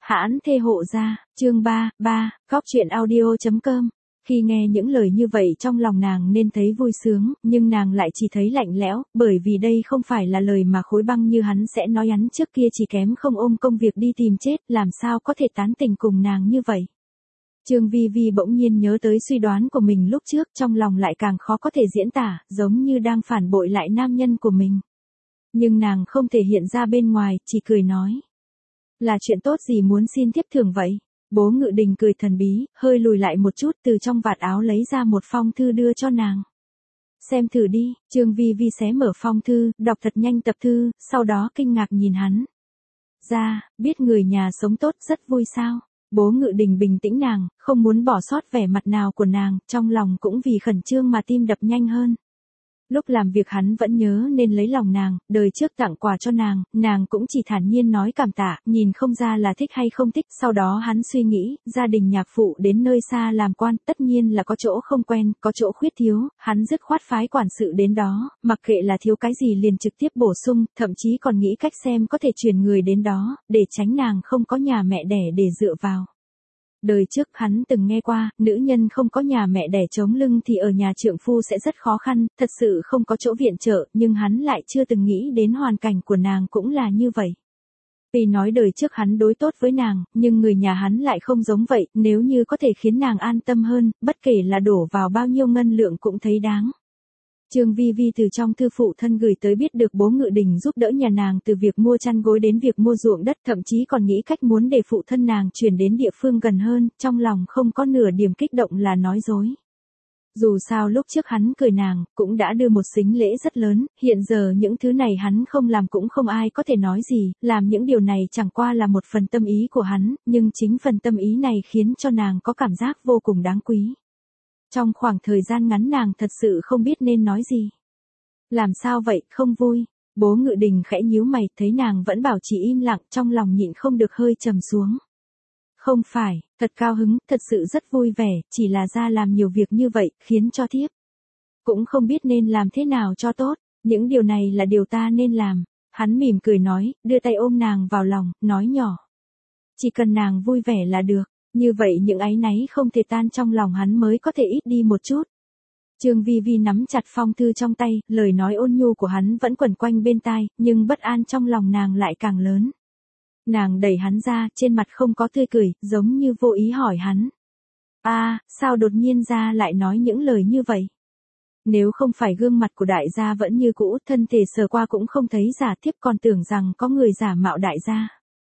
Hãn thê hộ gia, chương 3, Cóc truyện audio.com. Khi nghe những lời như vậy trong lòng nàng nên thấy vui sướng, nhưng nàng lại chỉ thấy lạnh lẽo, bởi vì đây không phải là lời mà Khối Băng như hắn sẽ nói, hắn trước kia chỉ kém không ôm công việc đi tìm chết, làm sao có thể tán tình cùng nàng như vậy. Trương Vi Vi bỗng nhiên nhớ tới suy đoán của mình lúc trước, trong lòng lại càng khó có thể diễn tả, giống như đang phản bội lại nam nhân của mình. Nhưng nàng không thể hiện ra bên ngoài, chỉ cười nói. Là chuyện tốt gì muốn xin tiếp thưởng vậy? Bố Ngự Đình cười thần bí, hơi lùi lại một chút, từ trong vạt áo lấy ra một phong thư đưa cho nàng. Xem thử đi. Trương Vi Vi xé mở phong thư, đọc thật nhanh tập thư, sau đó kinh ngạc nhìn hắn. Ra, biết người nhà sống tốt rất vui sao? Bố Ngự Đình bình tĩnh nàng, không muốn bỏ sót vẻ mặt nào của nàng, trong lòng cũng vì khẩn trương mà tim đập nhanh hơn. Lúc làm việc hắn vẫn nhớ nên lấy lòng nàng, đời trước tặng quà cho nàng cũng chỉ thản nhiên nói cảm tạ, nhìn không ra là thích hay không thích. Sau đó hắn suy nghĩ, gia đình nhạc phụ đến nơi xa làm quan, tất nhiên là có chỗ không quen, có chỗ khuyết thiếu, hắn dứt khoát phái quản sự đến đó, mặc kệ là thiếu cái gì liền trực tiếp bổ sung, thậm chí còn nghĩ cách xem có thể chuyển người đến đó, để tránh nàng không có nhà mẹ đẻ để dựa vào. Đời trước hắn từng nghe qua, nữ nhân không có nhà mẹ đẻ chống lưng thì ở nhà trượng phu sẽ rất khó khăn, thật sự không có chỗ viện trợ, nhưng hắn lại chưa từng nghĩ đến hoàn cảnh của nàng cũng là như vậy. Vì nói đời trước hắn đối tốt với nàng, nhưng người nhà hắn lại không giống vậy, nếu như có thể khiến nàng an tâm hơn, bất kể là đổ vào bao nhiêu ngân lượng cũng thấy đáng. Trương Vi Vi từ trong thư phụ thân gửi tới biết được bố Ngự Đình giúp đỡ nhà nàng từ việc mua chăn gối đến việc mua ruộng đất, thậm chí còn nghĩ cách muốn để phụ thân nàng chuyển đến địa phương gần hơn, trong lòng không có nửa điểm kích động là nói dối. Dù sao lúc trước hắn cười nàng, cũng đã đưa một sính lễ rất lớn, hiện giờ những thứ này hắn không làm cũng không ai có thể nói gì, làm những điều này chẳng qua là một phần tâm ý của hắn, nhưng chính phần tâm ý này khiến cho nàng có cảm giác vô cùng đáng quý. Trong khoảng thời gian ngắn nàng thật sự không biết nên nói gì. Làm sao vậy, không vui? Bố Ngự Đình khẽ nhíu mày, thấy nàng vẫn bảo trì im lặng, trong lòng nhịn không được hơi trầm xuống. Không phải, thật cao hứng, thật sự rất vui vẻ, chỉ là ra làm nhiều việc như vậy, khiến cho thiếp cũng không biết nên làm thế nào cho tốt, những điều này là điều ta nên làm. Hắn mỉm cười nói, đưa tay ôm nàng vào lòng, nói nhỏ. Chỉ cần nàng vui vẻ là được. Như vậy những áy náy không thể tan trong lòng hắn mới có thể ít đi một chút. Trương Vi Vi nắm chặt phong thư trong tay, lời nói ôn nhu của hắn vẫn quẩn quanh bên tai, nhưng bất an trong lòng nàng lại càng lớn. Nàng đẩy hắn ra, trên mặt không có tươi cười, giống như vô ý hỏi hắn. Sao đột nhiên ra lại nói những lời như vậy? Nếu không phải gương mặt của đại gia vẫn như cũ, thân thể sờ qua cũng không thấy giả, thiếp còn tưởng rằng có người giả mạo đại gia.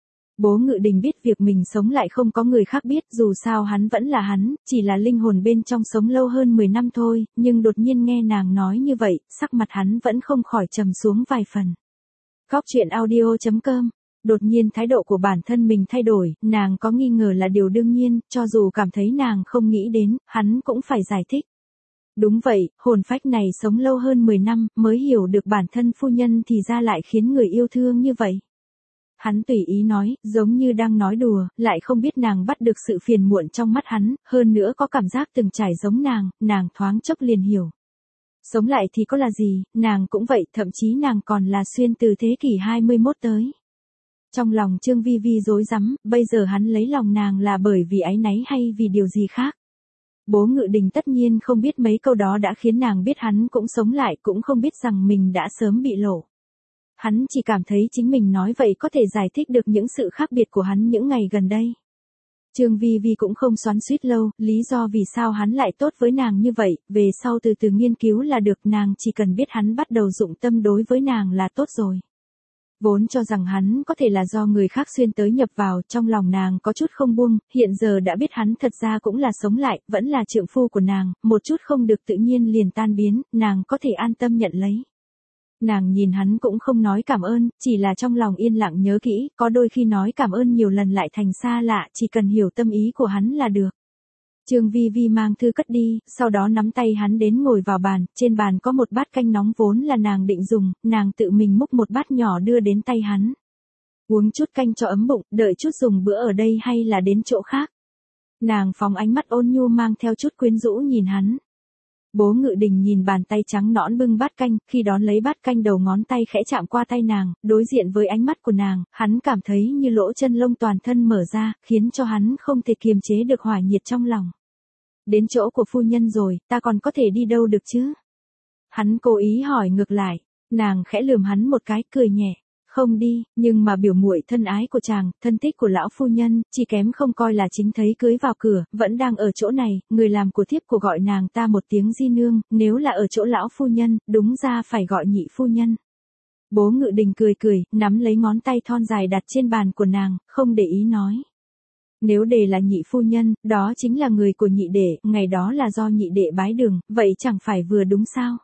Bố Ngự Đình biết việc mình sống lại không có người khác biết, dù sao hắn vẫn là hắn, chỉ là linh hồn bên trong sống lâu hơn 10 năm thôi, nhưng đột nhiên nghe nàng nói như vậy, sắc mặt hắn vẫn không khỏi trầm xuống vài phần. Cóc truyện audio.com. Đột nhiên thái độ của bản thân mình thay đổi, nàng có nghi ngờ là điều đương nhiên, cho dù cảm thấy nàng không nghĩ đến, hắn cũng phải giải thích. Đúng vậy, hồn phách này sống lâu hơn 10 năm, mới hiểu được bản thân phu nhân thì ra lại khiến người yêu thương như vậy. Hắn tùy ý nói, giống như đang nói đùa, lại không biết nàng bắt được sự phiền muộn trong mắt hắn, hơn nữa có cảm giác từng trải giống nàng thoáng chốc liền hiểu. Sống lại thì có là gì, nàng cũng vậy, thậm chí nàng còn là xuyên từ thế kỷ 21 tới. Trong lòng Trương Vi Vi rối rắm, bây giờ hắn lấy lòng nàng là bởi vì áy náy hay vì điều gì khác. Bố Ngự Đình tất nhiên không biết mấy câu đó đã khiến nàng biết hắn cũng sống lại, cũng không biết rằng mình đã sớm bị lộ. Hắn chỉ cảm thấy chính mình nói vậy có thể giải thích được những sự khác biệt của hắn những ngày gần đây. Trương Vi Vi cũng không xoắn xuýt lâu, lý do vì sao hắn lại tốt với nàng như vậy, về sau từ từ nghiên cứu là được, nàng chỉ cần biết hắn bắt đầu dụng tâm đối với nàng là tốt rồi. Vốn cho rằng hắn có thể là do người khác xuyên tới nhập vào, trong lòng nàng có chút không buông, hiện giờ đã biết hắn thật ra cũng là sống lại, vẫn là trượng phu của nàng, một chút không được tự nhiên liền tan biến, nàng có thể an tâm nhận lấy. Nàng nhìn hắn cũng không nói cảm ơn, chỉ là trong lòng yên lặng nhớ kỹ, có đôi khi nói cảm ơn nhiều lần lại thành xa lạ, chỉ cần hiểu tâm ý của hắn là được. Trương Vi Vi mang thư cất đi, sau đó nắm tay hắn đến ngồi vào bàn, trên bàn có một bát canh nóng vốn là nàng định dùng, nàng tự mình múc một bát nhỏ đưa đến tay hắn. Uống chút canh cho ấm bụng, đợi chút dùng bữa ở đây hay là đến chỗ khác. Nàng phóng ánh mắt ôn nhu mang theo chút quyến rũ nhìn hắn. Bố Ngự Đình nhìn bàn tay trắng nõn bưng bát canh, khi đón lấy bát canh đầu ngón tay khẽ chạm qua tay nàng, đối diện với ánh mắt của nàng, hắn cảm thấy như lỗ chân lông toàn thân mở ra, khiến cho hắn không thể kiềm chế được hỏa nhiệt trong lòng. Đến chỗ của phu nhân rồi, ta còn có thể đi đâu được chứ? Hắn cố ý hỏi ngược lại, nàng khẽ lườm hắn một cái, cười nhẹ. Không đi, nhưng mà biểu muội thân ái của chàng, thân thích của lão phu nhân, chỉ kém không coi là chính thấy cưới vào cửa, vẫn đang ở chỗ này, người làm của thiếp của gọi nàng ta một tiếng di nương, nếu là ở chỗ lão phu nhân, đúng ra phải gọi nhị phu nhân. Bố Ngự Đình cười cười, nắm lấy ngón tay thon dài đặt trên bàn của nàng, không để ý nói. Nếu đệ là nhị phu nhân, đó chính là người của nhị đệ, ngày đó là do nhị đệ bái đường, vậy chẳng phải vừa đúng sao?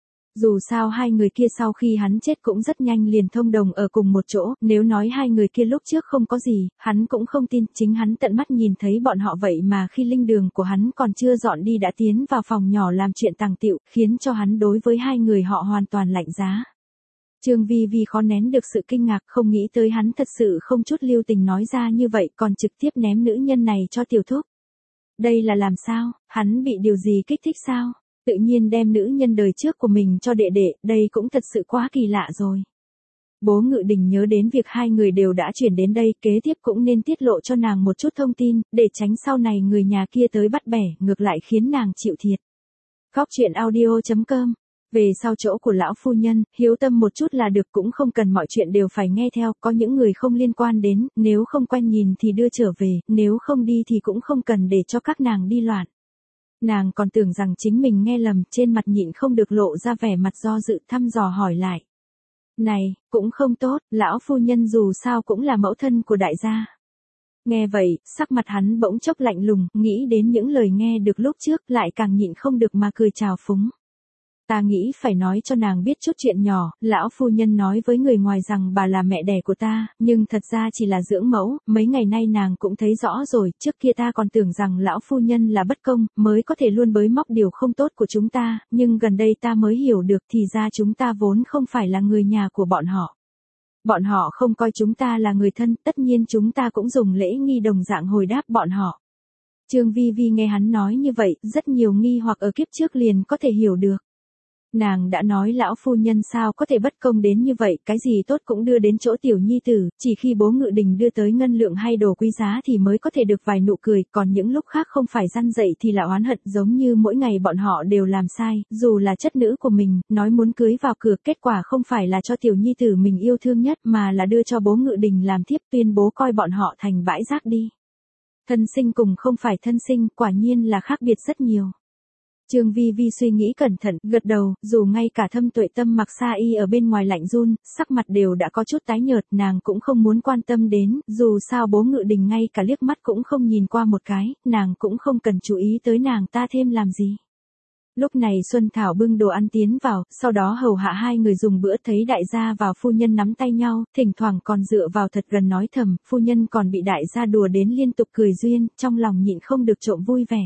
Dù sao hai người kia sau khi hắn chết cũng rất nhanh liền thông đồng ở cùng một chỗ, nếu nói hai người kia lúc trước không có gì, hắn cũng không tin, chính hắn tận mắt nhìn thấy bọn họ vậy mà khi linh đường của hắn còn chưa dọn đi đã tiến vào phòng nhỏ làm chuyện tàng tiệu, khiến cho hắn đối với hai người họ hoàn toàn lạnh giá. Trương Vi Vi khó nén được sự kinh ngạc, không nghĩ tới hắn thật sự không chút lưu tình nói ra như vậy, còn trực tiếp ném nữ nhân này cho tiểu thúc. Đây là làm sao, hắn bị điều gì kích thích sao? Tự nhiên đem nữ nhân đời trước của mình cho đệ đệ, đây cũng thật sự quá kỳ lạ rồi. Bố Ngự Đình nhớ đến việc hai người đều đã chuyển đến đây, kế tiếp cũng nên tiết lộ cho nàng một chút thông tin, để tránh sau này người nhà kia tới bắt bẻ, ngược lại khiến nàng chịu thiệt. Góc truyện audio.com. Về sau chỗ của lão phu nhân, hiếu tâm một chút là được, cũng không cần mọi chuyện đều phải nghe theo, có những người không liên quan đến, nếu không quen nhìn thì đưa trở về, nếu không đi thì cũng không cần để cho các nàng đi loạn. Nàng còn tưởng rằng chính mình nghe lầm, trên mặt nhịn không được lộ ra vẻ mặt do dự, thăm dò hỏi lại. Này, cũng không tốt, lão phu nhân dù sao cũng là mẫu thân của đại gia. Nghe vậy, sắc mặt hắn bỗng chốc lạnh lùng, nghĩ đến những lời nghe được lúc trước, lại càng nhịn không được mà cười trào phúng. Ta nghĩ phải nói cho nàng biết chút chuyện nhỏ, lão phu nhân nói với người ngoài rằng bà là mẹ đẻ của ta, nhưng thật ra chỉ là dưỡng mẫu, mấy ngày nay nàng cũng thấy rõ rồi, trước kia ta còn tưởng rằng lão phu nhân là bất công, mới có thể luôn bới móc điều không tốt của chúng ta, nhưng gần đây ta mới hiểu được thì ra chúng ta vốn không phải là người nhà của bọn họ. Bọn họ không coi chúng ta là người thân, tất nhiên chúng ta cũng dùng lễ nghi đồng dạng hồi đáp bọn họ. Trương Vi Vi nghe hắn nói như vậy, rất nhiều nghi hoặc ở kiếp trước liền có thể hiểu được. Nàng đã nói lão phu nhân sao có thể bất công đến như vậy, cái gì tốt cũng đưa đến chỗ tiểu nhi tử, chỉ khi bố Ngự Đình đưa tới ngân lượng hay đồ quý giá thì mới có thể được vài nụ cười, còn những lúc khác không phải răn dậy thì là oán hận, giống như mỗi ngày bọn họ đều làm sai, dù là chất nữ của mình, nói muốn cưới vào cửa, kết quả không phải là cho tiểu nhi tử mình yêu thương nhất mà là đưa cho bố Ngự Đình làm thiếp, tuyên bố coi bọn họ thành bãi rác đi. Thân sinh cùng không phải thân sinh, quả nhiên là khác biệt rất nhiều. Trương Vi Vi suy nghĩ cẩn thận, gật đầu, dù ngay cả Thâm Tuệ Tâm mặc sa y ở bên ngoài lạnh run, sắc mặt đều đã có chút tái nhợt, nàng cũng không muốn quan tâm đến, dù sao bố Ngự Đình ngay cả liếc mắt cũng không nhìn qua một cái, nàng cũng không cần chú ý tới nàng ta thêm làm gì. Lúc này Xuân Thảo bưng đồ ăn tiến vào, sau đó hầu hạ hai người dùng bữa, thấy đại gia và phu nhân nắm tay nhau, thỉnh thoảng còn dựa vào thật gần nói thầm, phu nhân còn bị đại gia đùa đến liên tục cười duyên, trong lòng nhịn không được trộm vui vẻ.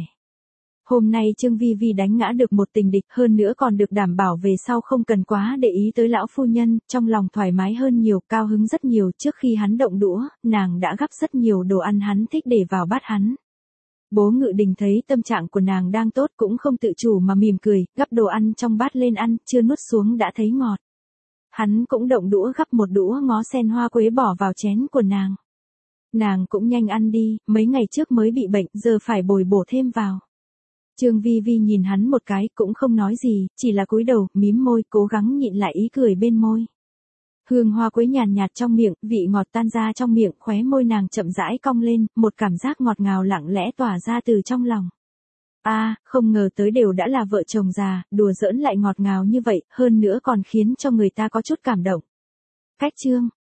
Hôm nay Trương Vi Vi đánh ngã được một tình địch, hơn nữa còn được đảm bảo về sau không cần quá để ý tới lão phu nhân, trong lòng thoải mái hơn nhiều, cao hứng rất nhiều, trước khi hắn động đũa, nàng đã gắp rất nhiều đồ ăn hắn thích để vào bát hắn. Bố Ngự Đình thấy tâm trạng của nàng đang tốt cũng không tự chủ mà mỉm cười, gắp đồ ăn trong bát lên ăn, chưa nuốt xuống đã thấy ngọt. Hắn cũng động đũa gắp một đũa ngó sen hoa quế bỏ vào chén của nàng. Nàng cũng nhanh ăn đi, mấy ngày trước mới bị bệnh, giờ phải bồi bổ thêm vào. Trương Vi Vi nhìn hắn một cái, cũng không nói gì, chỉ là cúi đầu, mím môi, cố gắng nhịn lại ý cười bên môi. Hương hoa quế nhàn nhạt trong miệng, vị ngọt tan ra trong miệng, khóe môi nàng chậm rãi cong lên, một cảm giác ngọt ngào lặng lẽ tỏa ra từ trong lòng. Không ngờ tới đều đã là vợ chồng già, đùa giỡn lại ngọt ngào như vậy, hơn nữa còn khiến cho người ta có chút cảm động. Cách chương